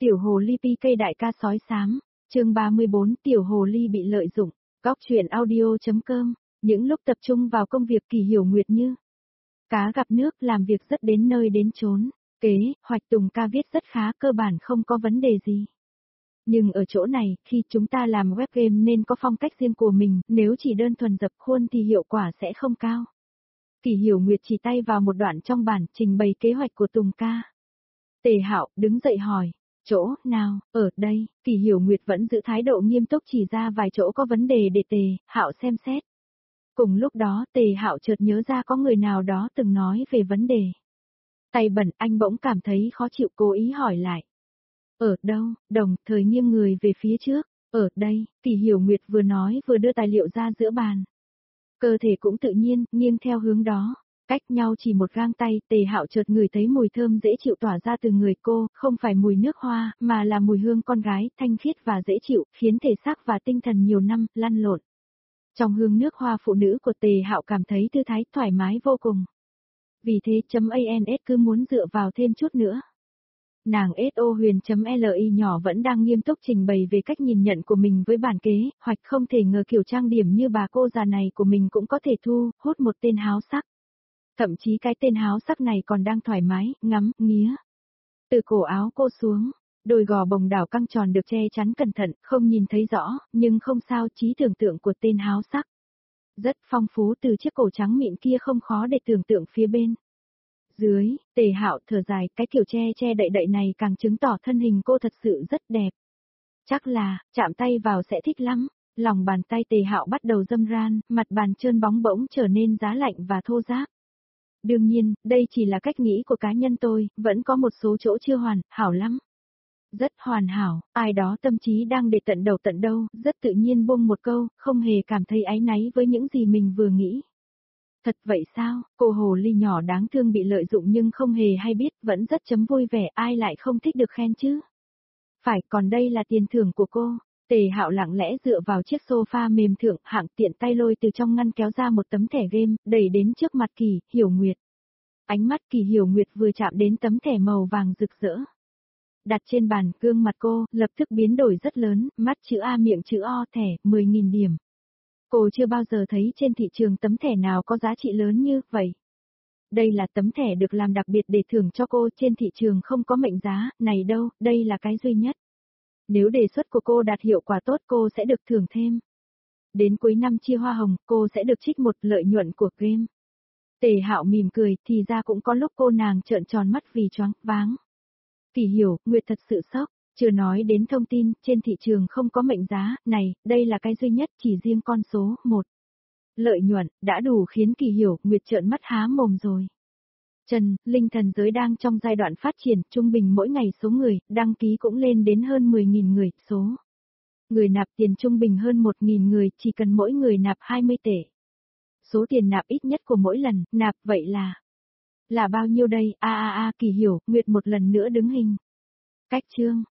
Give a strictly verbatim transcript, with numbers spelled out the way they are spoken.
Tiểu hồ ly pi cây đại ca sói xám, chương ba mươi bốn, tiểu hồ ly bị lợi dụng, góc truyện audio chấm com, những lúc tập trung vào công việc Kỳ Hiểu Nguyệt như cá gặp nước, làm việc rất đến nơi đến chốn, kế, hoạch Tùng ca viết rất khá, cơ bản không có vấn đề gì. Nhưng ở chỗ này, khi chúng ta làm web game nên có phong cách riêng của mình, nếu chỉ đơn thuần dập khuôn thì hiệu quả sẽ không cao. Kỳ Hiểu Nguyệt chỉ tay vào một đoạn trong bản trình bày kế hoạch của Tùng ca. Tề Hạo đứng dậy hỏi, chỗ nào, ở đây, Kỳ Hiểu Nguyệt vẫn giữ thái độ nghiêm túc chỉ ra vài chỗ có vấn đề để Tề Hạo xem xét. Cùng lúc đó Tề Hạo chợt nhớ ra có người nào đó từng nói về vấn đề. Tay bẩn, anh bỗng cảm thấy khó chịu, cố ý hỏi lại. Ở đâu? Đồng thời nghiêng người về phía trước. Ở đây, Kỳ Hiểu Nguyệt vừa nói vừa đưa tài liệu ra giữa bàn. Cơ thể cũng tự nhiên, nghiêng theo hướng đó. Cách nhau chỉ một gang tay, Tề Hạo chợt ngửi thấy mùi thơm dễ chịu tỏa ra từ người cô, không phải mùi nước hoa, mà là mùi hương con gái, thanh khiết và dễ chịu, khiến thể xác và tinh thần nhiều năm lăn lộn. Trong hương nước hoa phụ nữ của Tề Hạo cảm thấy thư thái, thoải mái vô cùng. Vì thế .ans cứ muốn dựa vào thêm chút nữa. Nàng ét o huyền.li nhỏ vẫn đang nghiêm túc trình bày về cách nhìn nhận của mình với bản kế, hoạch không thể ngờ kiểu trang điểm như bà cô già này của mình cũng có thể thu hút một tên háo sắc. Thậm chí cái tên háo sắc này còn đang thoải mái, ngắm, nghía. Từ cổ áo cô xuống, đôi gò bồng đảo căng tròn được che chắn cẩn thận, không nhìn thấy rõ, nhưng không sao, trí tưởng tượng của tên háo sắc. Rất phong phú, từ chiếc cổ trắng mịn kia không khó để tưởng tượng phía bên. Dưới, Tề Hạo thở dài, cái kiểu che che đậy đậy này càng chứng tỏ thân hình cô thật sự rất đẹp. Chắc là, chạm tay vào sẽ thích lắm. Lòng bàn tay Tề Hạo bắt đầu dâm ran, mặt bàn trơn bóng bỗng trở nên giá lạnh và thô ráp. Đương nhiên, đây chỉ là cách nghĩ của cá nhân tôi, vẫn có một số chỗ chưa hoàn hảo lắm. Rất hoàn hảo, ai đó tâm trí đang để tận đầu tận đâu, rất tự nhiên buông một câu, không hề cảm thấy áy náy với những gì mình vừa nghĩ. Thật vậy sao, cô hồ ly nhỏ đáng thương bị lợi dụng nhưng không hề hay biết, vẫn rất chấm vui vẻ, ai lại không thích được khen chứ. Phải, còn đây là tiền thưởng của cô. Tề Hạo lặng lẽ dựa vào chiếc sofa mềm thượng hạng, tiện tay lôi từ trong ngăn kéo ra một tấm thẻ game, đẩy đến trước mặt Kỳ Hiểu Nguyệt. Ánh mắt Kỳ Hiểu Nguyệt vừa chạm đến tấm thẻ màu vàng rực rỡ. Đặt trên bàn, gương mặt cô lập tức biến đổi rất lớn, mắt chữ A miệng chữ O, thẻ, mười nghìn điểm. Cô chưa bao giờ thấy trên thị trường tấm thẻ nào có giá trị lớn như vậy. Đây là tấm thẻ được làm đặc biệt để thưởng cho cô, trên thị trường không có mệnh giá này đâu, đây là cái duy nhất. Nếu đề xuất của cô đạt hiệu quả tốt cô sẽ được thưởng thêm. Đến cuối năm chia hoa hồng, cô sẽ được trích một lợi nhuận của game. Tề Hạo mỉm cười, thì ra cũng có lúc cô nàng trợn tròn mắt vì choáng váng. Kỳ Hiểu Nguyệt thật sự sốc, chưa nói đến thông tin, trên thị trường không có mệnh giá, này, đây là cái duy nhất, chỉ riêng con số một. Lợi nhuận, đã đủ khiến Kỳ Hiểu Nguyệt trợn mắt há mồm rồi. Trần, linh thần giới đang trong giai đoạn phát triển, trung bình mỗi ngày số người, đăng ký cũng lên đến hơn mười nghìn người, số. Người nạp tiền trung bình hơn một nghìn người, chỉ cần mỗi người nạp hai mươi tệ. Số tiền nạp ít nhất của mỗi lần, nạp, vậy là... Là bao nhiêu đây, a a a Kỳ Hiểu Nguyệt một lần nữa đứng hình. Cách chương,